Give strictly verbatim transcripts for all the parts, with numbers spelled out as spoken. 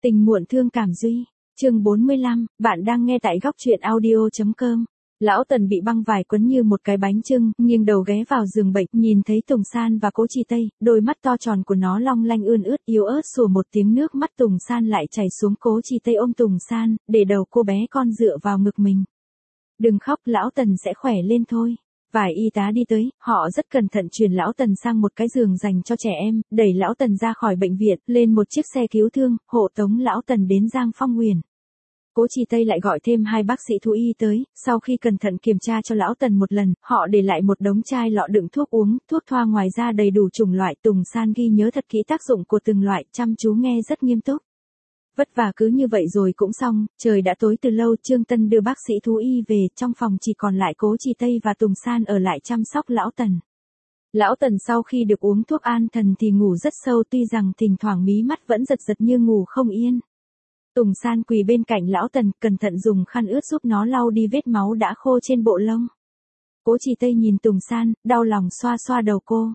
Tình muộn thương cảm duy, chương bốn mươi lăm, bạn đang nghe tại góc truyện audio.com. Lão Tần bị băng vải quấn như một cái bánh chưng, nghiêng đầu ghé vào giường bệnh, nhìn thấy Tùng San và Cố Chi Tây, đôi mắt to tròn của nó long lanh ươn ướt, yếu ớt sủa một tiếng, nước mắt Tùng San lại chảy xuống. Cố Chi Tây ôm Tùng San, để đầu cô bé con dựa vào ngực mình. Đừng khóc, Lão Tần sẽ khỏe lên thôi. Vài y tá đi tới, họ rất cẩn thận chuyển Lão Tần sang một cái giường dành cho trẻ em, đẩy Lão Tần ra khỏi bệnh viện, lên một chiếc xe cứu thương, hộ tống Lão Tần đến Giang Phong Huyền. Cố Chi Tây lại gọi thêm hai bác sĩ thú y tới, sau khi cẩn thận kiểm tra cho Lão Tần một lần, họ để lại một đống chai lọ đựng thuốc uống, thuốc thoa ngoài ra đầy đủ chủng loại. Tùng San ghi nhớ thật kỹ tác dụng của từng loại, chăm chú nghe rất nghiêm túc. Vất vả cứ như vậy rồi cũng xong, trời đã tối từ lâu. Trương Tân đưa bác sĩ thú y về, trong phòng chỉ còn lại Cố Chi Tây và Tùng San ở lại chăm sóc Lão Tần. Lão Tần sau khi được uống thuốc an thần thì ngủ rất sâu, tuy rằng thỉnh thoảng mí mắt vẫn giật giật như ngủ không yên. Tùng San quỳ bên cạnh Lão Tần, cẩn thận dùng khăn ướt giúp nó lau đi vết máu đã khô trên bộ lông. Cố Chi Tây nhìn Tùng San, đau lòng xoa xoa đầu cô.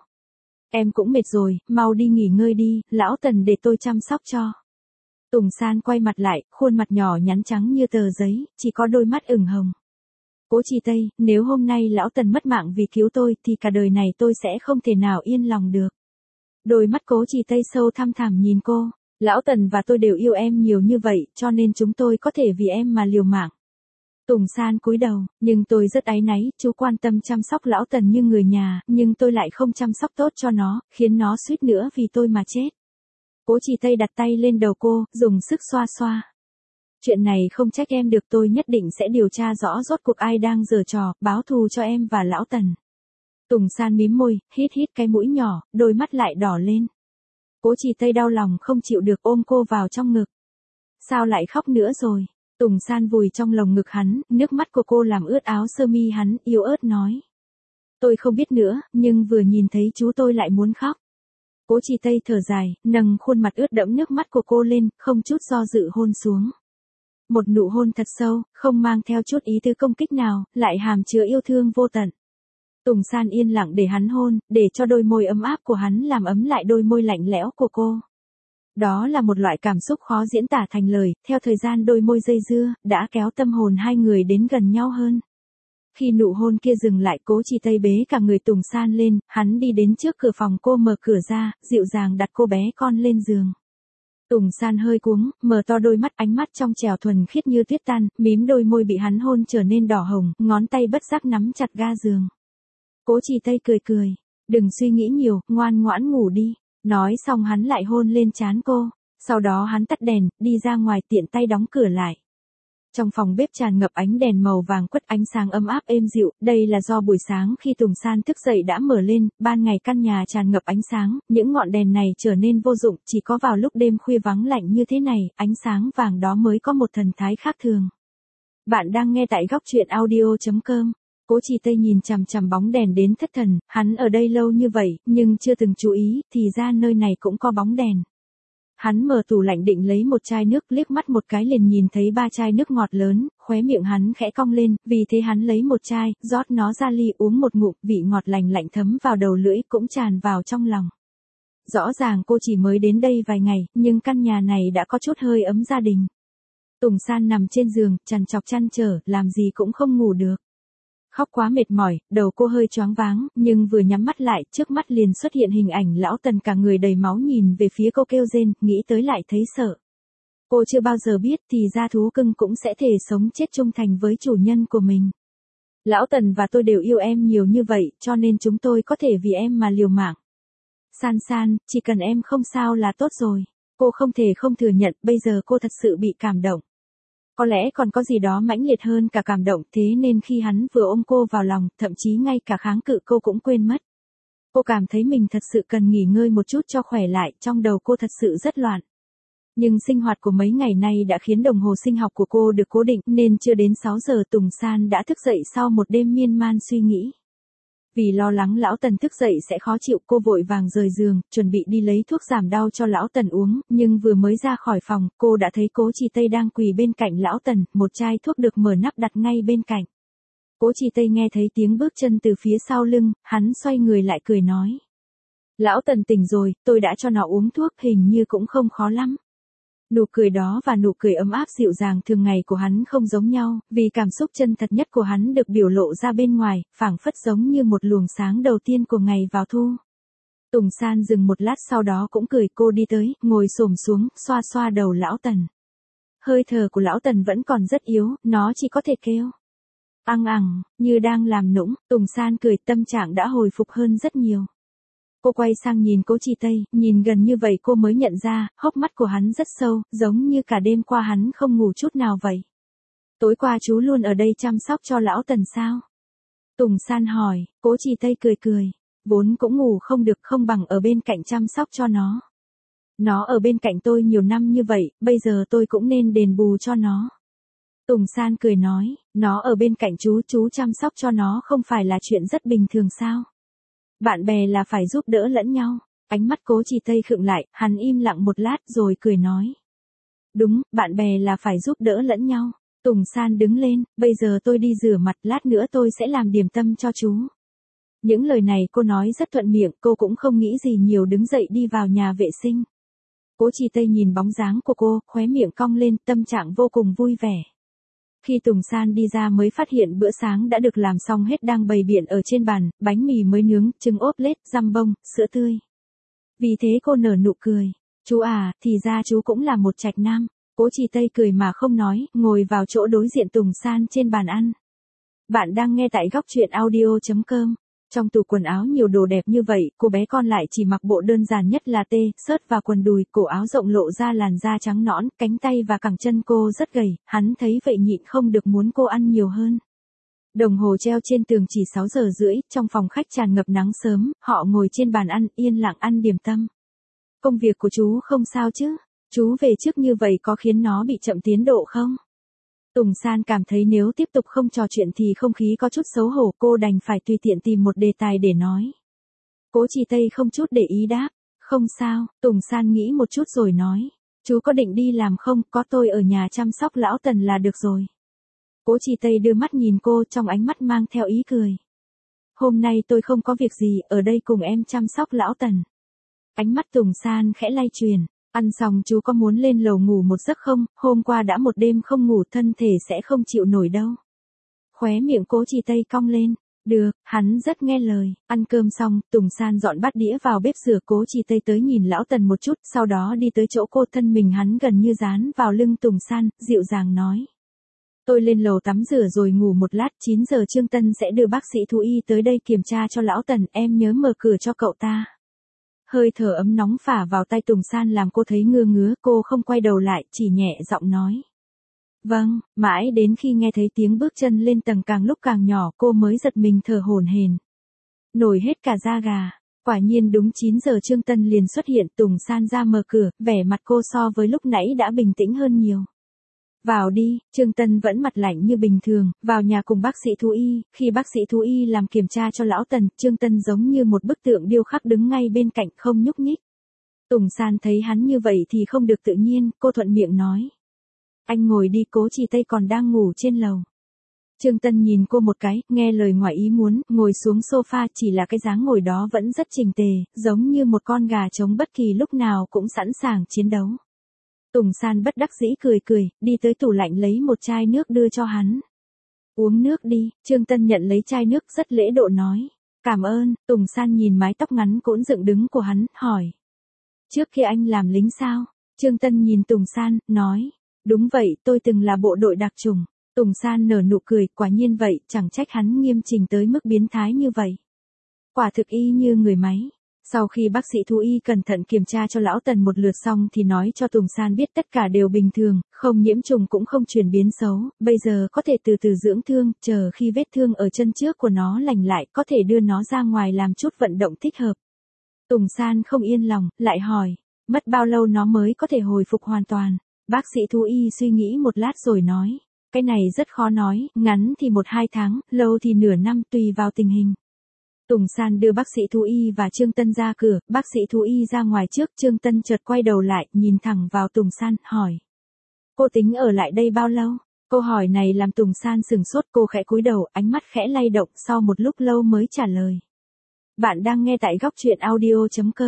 Em cũng mệt rồi, mau đi nghỉ ngơi đi, Lão Tần để tôi chăm sóc cho. Tùng San quay mặt lại, khuôn mặt nhỏ nhắn trắng như tờ giấy, chỉ có đôi mắt ửng hồng. Cố Chi Tây, nếu hôm nay Lão Tần mất mạng vì cứu tôi thì cả đời này tôi sẽ không thể nào yên lòng được. Đôi mắt Cố Chi Tây sâu thăm thẳm nhìn cô. Lão Tần và tôi đều yêu em nhiều như vậy, cho nên chúng tôi có thể vì em mà liều mạng. Tùng San cúi đầu, nhưng tôi rất áy náy, chú quan tâm chăm sóc Lão Tần như người nhà, nhưng tôi lại không chăm sóc tốt cho nó, khiến nó suýt nữa vì tôi mà chết. Cố Chi Tây đặt tay lên đầu cô, dùng sức xoa xoa. Chuyện này không trách em được, tôi nhất định sẽ điều tra rõ rốt cuộc ai đang giở trò, báo thù cho em và Lão Tần. Tùng San mím môi, hít hít cái mũi nhỏ, đôi mắt lại đỏ lên. Cố Chi Tây đau lòng không chịu được, ôm cô vào trong ngực. Sao lại khóc nữa rồi? Tùng San vùi trong lồng ngực hắn, nước mắt của cô làm ướt áo sơ mi hắn, yếu ớt nói. Tôi không biết nữa, nhưng vừa nhìn thấy chú tôi lại muốn khóc. Cố Chi Tây thở dài, nâng khuôn mặt ướt đẫm nước mắt của cô lên, không chút do dự hôn xuống. Một nụ hôn thật sâu, không mang theo chút ý tứ công kích nào, lại hàm chứa yêu thương vô tận. Tùng San yên lặng để hắn hôn, để cho đôi môi ấm áp của hắn làm ấm lại đôi môi lạnh lẽo của cô. Đó là một loại cảm xúc khó diễn tả thành lời, theo thời gian đôi môi dây dưa, đã kéo tâm hồn hai người đến gần nhau hơn. Khi nụ hôn kia dừng lại, Cố Chi Tây bế cả người Tùng San lên, hắn đi đến trước cửa phòng cô, mở cửa ra, dịu dàng đặt cô bé con lên giường. Tùng San hơi cuống, mở to đôi mắt, ánh mắt trong trẻo thuần khiết như tuyết tan, mím đôi môi bị hắn hôn trở nên đỏ hồng, ngón tay bất giác nắm chặt ga giường. Cố Chi Tây cười cười, đừng suy nghĩ nhiều, ngoan ngoãn ngủ đi. Nói xong hắn lại hôn lên trán cô, sau đó hắn tắt đèn, đi ra ngoài tiện tay đóng cửa lại. Trong phòng bếp tràn ngập ánh đèn màu vàng quất, ánh sáng ấm áp êm dịu, đây là do buổi sáng khi Tùng San thức dậy đã mở lên, ban ngày căn nhà tràn ngập ánh sáng, những ngọn đèn này trở nên vô dụng, chỉ có vào lúc đêm khuya vắng lạnh như thế này, ánh sáng vàng đó mới có một thần thái khác thường. Bạn đang nghe tại góc truyện audio.com. Cố Chi Tây nhìn chằm chằm bóng đèn đến thất thần, hắn ở đây lâu như vậy, nhưng chưa từng chú ý, thì ra nơi này cũng có bóng đèn. Hắn mở tủ lạnh định lấy một chai nước, liếc mắt một cái liền nhìn thấy ba chai nước ngọt lớn, khóe miệng hắn khẽ cong lên, vì thế hắn lấy một chai, rót nó ra ly uống một ngụm, vị ngọt lành lạnh thấm vào đầu lưỡi, cũng tràn vào trong lòng. Rõ ràng cô chỉ mới đến đây vài ngày, nhưng căn nhà này đã có chút hơi ấm gia đình. Tùng San nằm trên giường, trằn trọc trăn trở, làm gì cũng không ngủ được. Khóc quá mệt mỏi, đầu cô hơi choáng váng, nhưng vừa nhắm mắt lại, trước mắt liền xuất hiện hình ảnh Lão Tần cả người đầy máu nhìn về phía cô kêu rên, nghĩ tới lại thấy sợ. Cô chưa bao giờ biết thì ra thú cưng cũng sẽ thể sống chết trung thành với chủ nhân của mình. Lão Tần và tôi đều yêu em nhiều như vậy, cho nên chúng tôi có thể vì em mà liều mạng. San San, chỉ cần em không sao là tốt rồi. Cô không thể không thừa nhận, bây giờ cô thật sự bị cảm động. Có lẽ còn có gì đó mãnh liệt hơn cả cảm động, thế nên khi hắn vừa ôm cô vào lòng, thậm chí ngay cả kháng cự cô cũng quên mất. Cô cảm thấy mình thật sự cần nghỉ ngơi một chút cho khỏe lại, trong đầu cô thật sự rất loạn. Nhưng sinh hoạt của mấy ngày nay đã khiến đồng hồ sinh học của cô được cố định, nên chưa đến sáu giờ Tùng San đã thức dậy sau một đêm miên man suy nghĩ. Vì lo lắng Lão Tần thức dậy sẽ khó chịu, cô vội vàng rời giường, chuẩn bị đi lấy thuốc giảm đau cho Lão Tần uống, nhưng vừa mới ra khỏi phòng, cô đã thấy Cố Chi Tây đang quỳ bên cạnh Lão Tần, một chai thuốc được mở nắp đặt ngay bên cạnh. Cố Chi Tây nghe thấy tiếng bước chân từ phía sau lưng, hắn xoay người lại cười nói. Lão Tần tỉnh rồi, tôi đã cho nó uống thuốc, hình như cũng không khó lắm. Nụ cười đó và nụ cười ấm áp dịu dàng thường ngày của hắn không giống nhau, vì cảm xúc chân thật nhất của hắn được biểu lộ ra bên ngoài, phảng phất giống như một luồng sáng đầu tiên của ngày vào thu. Tùng San dừng một lát sau đó cũng cười, cô đi tới, ngồi xổm xuống, xoa xoa đầu lão Tần. Hơi thở của lão Tần vẫn còn rất yếu, nó chỉ có thể kêu ăng ẳng, như đang làm nũng. Tùng San cười, tâm trạng đã hồi phục hơn rất nhiều. Cô quay sang nhìn Cố Chi Tây, nhìn gần như vậy cô mới nhận ra, hốc mắt của hắn rất sâu, giống như cả đêm qua hắn không ngủ chút nào vậy. Tối qua chú luôn ở đây chăm sóc cho lão Tần sao? Tùng San hỏi. Cố Chi Tây cười cười, vốn cũng ngủ không được, không bằng ở bên cạnh chăm sóc cho nó. Nó ở bên cạnh tôi nhiều năm như vậy, bây giờ tôi cũng nên đền bù cho nó. Tùng San cười nói, nó ở bên cạnh chú, chú chăm sóc cho nó không phải là chuyện rất bình thường sao? Bạn bè là phải giúp đỡ lẫn nhau. Ánh mắt Cố Chi Tây khựng lại, hắn im lặng một lát rồi cười nói. Đúng, bạn bè là phải giúp đỡ lẫn nhau. Tùng San đứng lên, bây giờ tôi đi rửa mặt, lát nữa tôi sẽ làm điểm tâm cho chú. Những lời này cô nói rất thuận miệng, cô cũng không nghĩ gì nhiều, đứng dậy đi vào nhà vệ sinh. Cố Chi Tây nhìn bóng dáng của cô, khóe miệng cong lên, tâm trạng vô cùng vui vẻ. Khi Tùng San đi ra mới phát hiện bữa sáng đã được làm xong hết đang bày biện ở trên bàn, bánh mì mới nướng, trứng ốp lết, dăm bông, sữa tươi. Vì thế cô nở nụ cười. Chú à, thì ra chú cũng là một trạch nam. Cố Chi Tây cười mà không nói, ngồi vào chỗ đối diện Tùng San trên bàn ăn. Bạn đang nghe tại góc truyện audio chấm com. Trong tủ quần áo nhiều đồ đẹp như vậy, cô bé con lại chỉ mặc bộ đơn giản nhất là tê-shirt và quần đùi, cổ áo rộng lộ ra làn da trắng nõn, cánh tay và cẳng chân cô rất gầy, hắn thấy vậy nhịn không được muốn cô ăn nhiều hơn. Đồng hồ treo trên tường chỉ sáu giờ rưỡi, trong phòng khách tràn ngập nắng sớm, họ ngồi trên bàn ăn, yên lặng ăn điểm tâm. Công việc của chú không sao chứ? Chú về trước như vậy có khiến nó bị chậm tiến độ không? Tùng San cảm thấy nếu tiếp tục không trò chuyện thì không khí có chút xấu hổ, cô đành phải tùy tiện tìm một đề tài để nói. Cố Chi Tây không chút để ý đáp, không sao. Tùng San nghĩ một chút rồi nói, chú có định đi làm không, có tôi ở nhà chăm sóc lão Tần là được rồi. Cố Chi Tây đưa mắt nhìn cô, trong ánh mắt mang theo ý cười. Hôm nay tôi không có việc gì, ở đây cùng em chăm sóc lão Tần. Ánh mắt Tùng San khẽ lay chuyển. Ăn xong chú có muốn lên lầu ngủ một giấc không, hôm qua đã một đêm không ngủ, thân thể sẽ không chịu nổi đâu. Khóe miệng Cố Chi Tây cong lên. Được, hắn rất nghe lời. Ăn cơm xong, Tùng San dọn bát đĩa vào bếp rửa. Cố Chi Tây tới nhìn lão Tần một chút, sau đó đi tới chỗ cô, thân mình hắn gần như dán vào lưng Tùng San, dịu dàng nói. Tôi lên lầu tắm rửa rồi ngủ một lát, chín giờ Trương Tân sẽ đưa bác sĩ thú y tới đây kiểm tra cho lão Tần, em nhớ mở cửa cho cậu ta. Hơi thở ấm nóng phả vào tay Tùng San làm cô thấy ngứa ngứa, cô không quay đầu lại, chỉ nhẹ giọng nói. Vâng, mãi đến khi nghe thấy tiếng bước chân lên tầng càng lúc càng nhỏ, cô mới giật mình thở hổn hển. Nổi hết cả da gà. Quả nhiên đúng chín giờ Trương Tân liền xuất hiện, Tùng San ra mở cửa, vẻ mặt cô so với lúc nãy đã bình tĩnh hơn nhiều. Vào đi. Trương Tân vẫn mặt lạnh như bình thường, vào nhà cùng bác sĩ thú y. Khi bác sĩ thú y làm kiểm tra cho lão Tần, Trương Tân giống như một bức tượng điêu khắc đứng ngay bên cạnh không nhúc nhích. Tùng San thấy hắn như vậy thì không được tự nhiên, cô thuận miệng nói. Anh ngồi đi, Cố Chi Tây còn đang ngủ trên lầu. Trương Tân nhìn cô một cái, nghe lời ngoài ý muốn, ngồi xuống sofa, chỉ là cái dáng ngồi đó vẫn rất chỉnh tề, giống như một con gà trống bất kỳ lúc nào cũng sẵn sàng chiến đấu. Tùng San bất đắc dĩ cười cười, đi tới tủ lạnh lấy một chai nước đưa cho hắn. Uống nước đi. Trương Tân nhận lấy chai nước rất lễ độ nói. Cảm ơn. Tùng San nhìn mái tóc ngắn cũn dựng đứng của hắn, hỏi. Trước khi anh làm lính sao? Trương Tân nhìn Tùng San, nói. Đúng vậy, tôi từng là bộ đội đặc chủng. Tùng San nở nụ cười, quả nhiên vậy, chẳng trách hắn nghiêm chỉnh tới mức biến thái như vậy. Quả thực y như người máy. Sau khi bác sĩ thú y cẩn thận kiểm tra cho lão Tần một lượt xong thì nói cho Tùng San biết tất cả đều bình thường, không nhiễm trùng cũng không chuyển biến xấu, bây giờ có thể từ từ dưỡng thương, chờ khi vết thương ở chân trước của nó lành lại có thể đưa nó ra ngoài làm chút vận động thích hợp. Tùng San không yên lòng, lại hỏi, mất bao lâu nó mới có thể hồi phục hoàn toàn? Bác sĩ thú y suy nghĩ một lát rồi nói, cái này rất khó nói, ngắn thì một hai tháng, lâu thì nửa năm tùy vào tình hình. Tùng San đưa bác sĩ thú y và Trương Tân ra cửa, bác sĩ thú y ra ngoài trước, Trương Tân chợt quay đầu lại, nhìn thẳng vào Tùng San, hỏi. Cô tính ở lại đây bao lâu? Câu hỏi này làm Tùng San sừng sốt, cô khẽ cúi đầu, ánh mắt khẽ lay động, sau một lúc lâu mới trả lời. Bạn đang nghe tại góc truyện audio chấm com.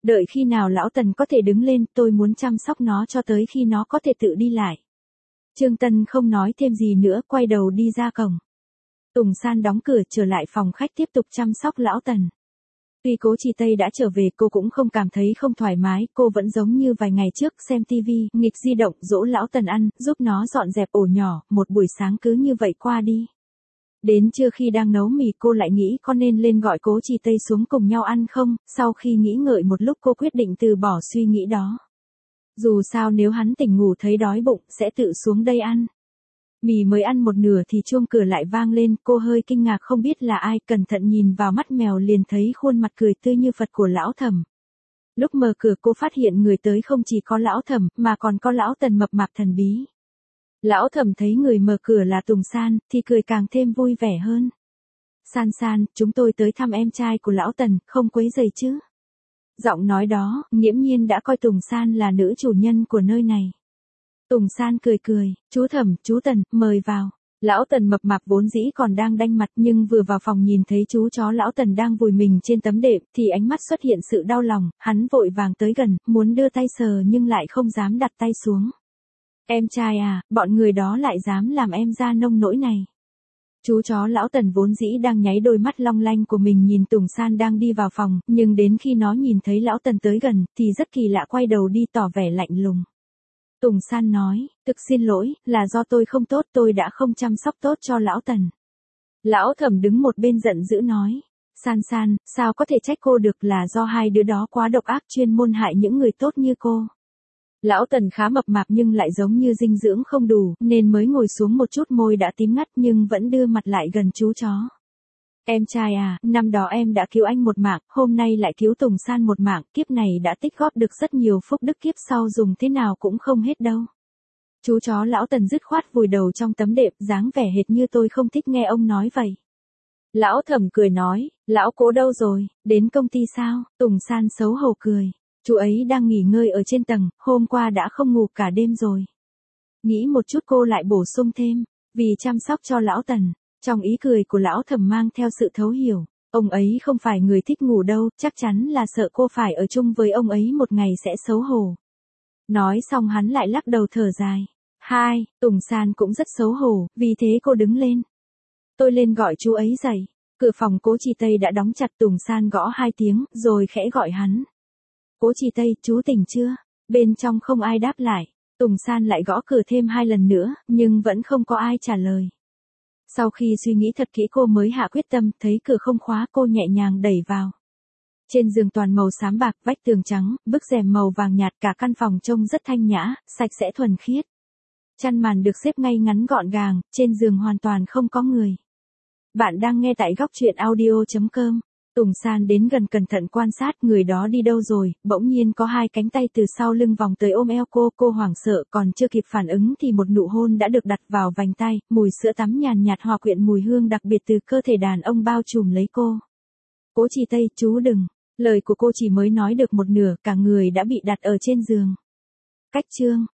Đợi khi nào lão Tần có thể đứng lên, tôi muốn chăm sóc nó cho tới khi nó có thể tự đi lại. Trương Tân không nói thêm gì nữa, quay đầu đi ra cổng. Tùng San đóng cửa trở lại phòng khách tiếp tục chăm sóc lão Tần. Tuy Cố Chi Tây đã trở về, cô cũng không cảm thấy không thoải mái, cô vẫn giống như vài ngày trước, xem tivi, nghịch di động, dỗ lão Tần ăn, giúp nó dọn dẹp ổ nhỏ, một buổi sáng cứ như vậy qua đi. Đến trưa khi đang nấu mì, cô lại nghĩ có nên lên gọi Cố Chi Tây xuống cùng nhau ăn không, sau khi nghĩ ngợi một lúc cô quyết định từ bỏ suy nghĩ đó. Dù sao nếu hắn tỉnh ngủ thấy đói bụng, sẽ tự xuống đây ăn. Mì mới ăn một nửa thì chuông cửa lại vang lên, cô hơi kinh ngạc không biết là ai, cẩn thận nhìn vào mắt mèo liền thấy khuôn mặt cười tươi như Phật của lão Thẩm. Lúc mở cửa cô phát hiện người tới không chỉ có lão Thẩm, mà còn có lão Tần mập mạp thần bí. Lão Thẩm thấy người mở cửa là Tùng San, thì cười càng thêm vui vẻ hơn. San San, chúng tôi tới thăm em trai của lão Tần, không quấy rầy chứ? Giọng nói đó, nghiễm nhiên đã coi Tùng San là nữ chủ nhân của nơi này. Tùng San cười cười, chú Thẩm, chú Tần, mời vào. Lão Tần mập mạp vốn dĩ còn đang đanh mặt, nhưng vừa vào phòng nhìn thấy chú chó lão Tần đang vùi mình trên tấm đệm, thì ánh mắt xuất hiện sự đau lòng, hắn vội vàng tới gần, muốn đưa tay sờ nhưng lại không dám đặt tay xuống. Em trai à, bọn người đó lại dám làm em ra nông nỗi này. Chú chó lão Tần vốn dĩ đang nháy đôi mắt long lanh của mình nhìn Tùng San đang đi vào phòng, nhưng đến khi nó nhìn thấy lão Tần tới gần, thì rất kỳ lạ quay đầu đi tỏ vẻ lạnh lùng. Tùng San nói, thực xin lỗi, là do tôi không tốt, tôi đã không chăm sóc tốt cho lão Tần. Lão Thẩm đứng một bên giận dữ nói, San San, sao có thể trách cô được, là do hai đứa đó quá độc ác chuyên môn hại những người tốt như cô. Lão Tần khá mập mạp nhưng lại giống như dinh dưỡng không đủ, nên mới ngồi xuống một chút môi đã tím ngắt nhưng vẫn đưa mặt lại gần chú chó. Em trai à, năm đó em đã cứu anh một mạng, hôm nay lại cứu Tùng San một mạng, kiếp này đã tích góp được rất nhiều phúc đức, kiếp sau dùng thế nào cũng không hết đâu. Chú chó lão Tần dứt khoát vùi đầu trong tấm đệm, dáng vẻ hệt như tôi không thích nghe ông nói vậy. Lão Thẩm cười nói, lão Cố đâu rồi, đến công ty sao? Tùng San xấu hổ cười. Chú ấy đang nghỉ ngơi ở trên tầng, hôm qua đã không ngủ cả đêm rồi. Nghĩ một chút cô lại bổ sung thêm, vì chăm sóc cho lão Tần. Trong ý cười của lão Thẩm mang theo sự thấu hiểu, ông ấy không phải người thích ngủ đâu, chắc chắn là sợ cô phải ở chung với ông ấy một ngày sẽ xấu hổ. Nói xong hắn lại lắc đầu thở dài. Hai, Tùng San cũng rất xấu hổ, vì thế cô đứng lên. Tôi lên gọi chú ấy dậy. Cửa phòng Cố Chi Tây đã đóng chặt, Tùng San gõ hai tiếng, rồi khẽ gọi hắn. Cố Chi Tây, chú tỉnh chưa? Bên trong không ai đáp lại. Tùng San lại gõ cửa thêm hai lần nữa, nhưng vẫn không có ai trả lời. Sau khi suy nghĩ thật kỹ cô mới hạ quyết tâm, thấy cửa không khóa cô nhẹ nhàng đẩy vào. Trên giường toàn màu xám bạc, vách tường trắng, bức rèm màu vàng nhạt, cả căn phòng trông rất thanh nhã, sạch sẽ thuần khiết. Chăn màn được xếp ngay ngắn gọn gàng, trên giường hoàn toàn không có người. Bạn đang nghe tại góc truyện audio chấm com. Tùng San đến gần cẩn thận quan sát người đó đi đâu rồi, bỗng nhiên có hai cánh tay từ sau lưng vòng tới ôm eo cô, cô hoảng sợ còn chưa kịp phản ứng thì một nụ hôn đã được đặt vào vành tay, mùi sữa tắm nhàn nhạt hòa quyện mùi hương đặc biệt từ cơ thể đàn ông bao trùm lấy cô. Cố Chi Tây, chú đừng, lời của cô chỉ mới nói được một nửa, cả người đã bị đặt ở trên giường. Cách chương